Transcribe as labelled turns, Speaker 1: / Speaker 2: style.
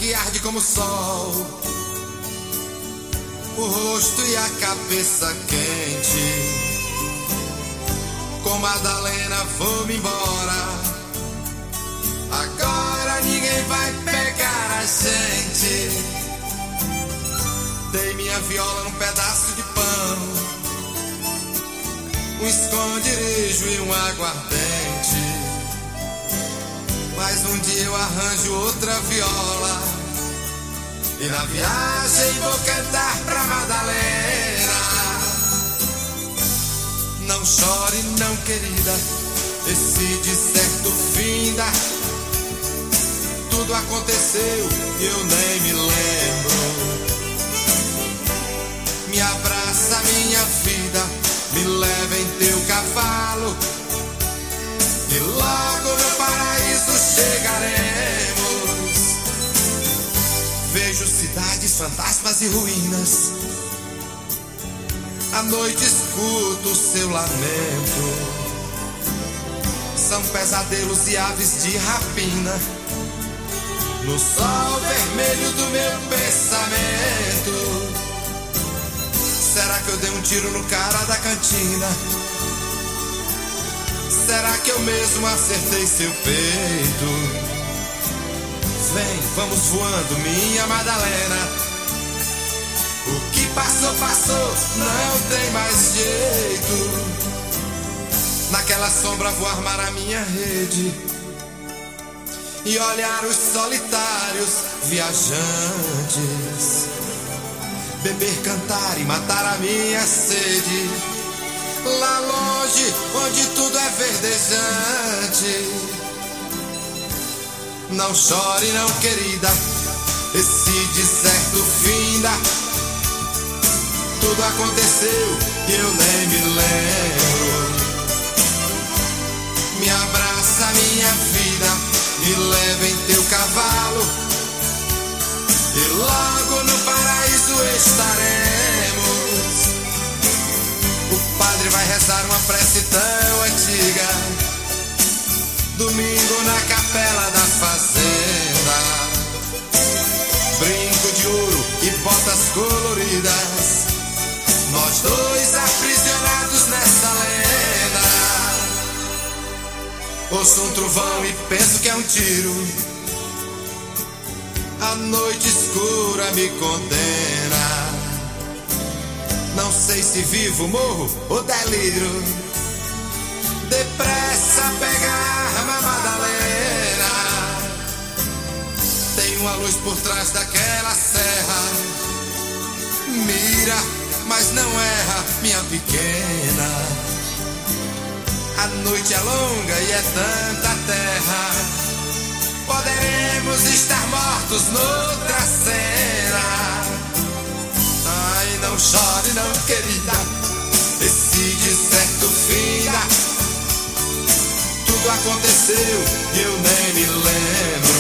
Speaker 1: que arde como o sol, o rosto e a cabeça quente. Com Madalena vou-me embora, agora ninguém vai pegar a gente. Dei minha viola num pedaço de pão, um esconderijo e um aguardente. Mas um dia eu arranjo outra viola e na viagem vou cantar pra Madalena. Não chore não, querida, esse deserto finda. Tudo aconteceu e eu nem me lembro. Me abraça minha vida, me leva em teu cavalo e logo no paraíso chegaremos. Vejo cidades, fantasmas e ruínas, à noite escuto o seu lamento. São pesadelos e aves de rapina no sol vermelho do meu pensamento. Será que eu dei um tiro no cara da cantina? Será que eu mesmo acertei seu peito? Vem, vamos voando, minha Madalena. O que passou, passou, não tem mais jeito. Naquela sombra vou armar a minha rede e olhar os solitários viajantes, beber, cantar e matar a minha sede. Lá longe, onde tudo é verdejante. Não chore não, querida, esse deserto finda. Tudo aconteceu e eu nem me lembro. Me abraça minha vida, me leva em teu cavalo e logo no paraíso estaremos. O padre vai rezar uma prece tão antiga, domingo na capela da fazenda. Brinco de ouro e botas coloridas, nós dois aprisionados nessa lenda. Ouço um trovão e penso que é um tiro, a noite escura me condena. Não sei se vivo, morro ou deliro. Depressa pegar a Madalena. Tem uma luz por trás daquela serra. Mira, mas não erra, minha pequena. A noite é longa e é tanta terra. Poderemos estar mortos noutra cena. Ai, não chore não, querida, esse deserto finda. Tudo aconteceu e eu nem me lembro.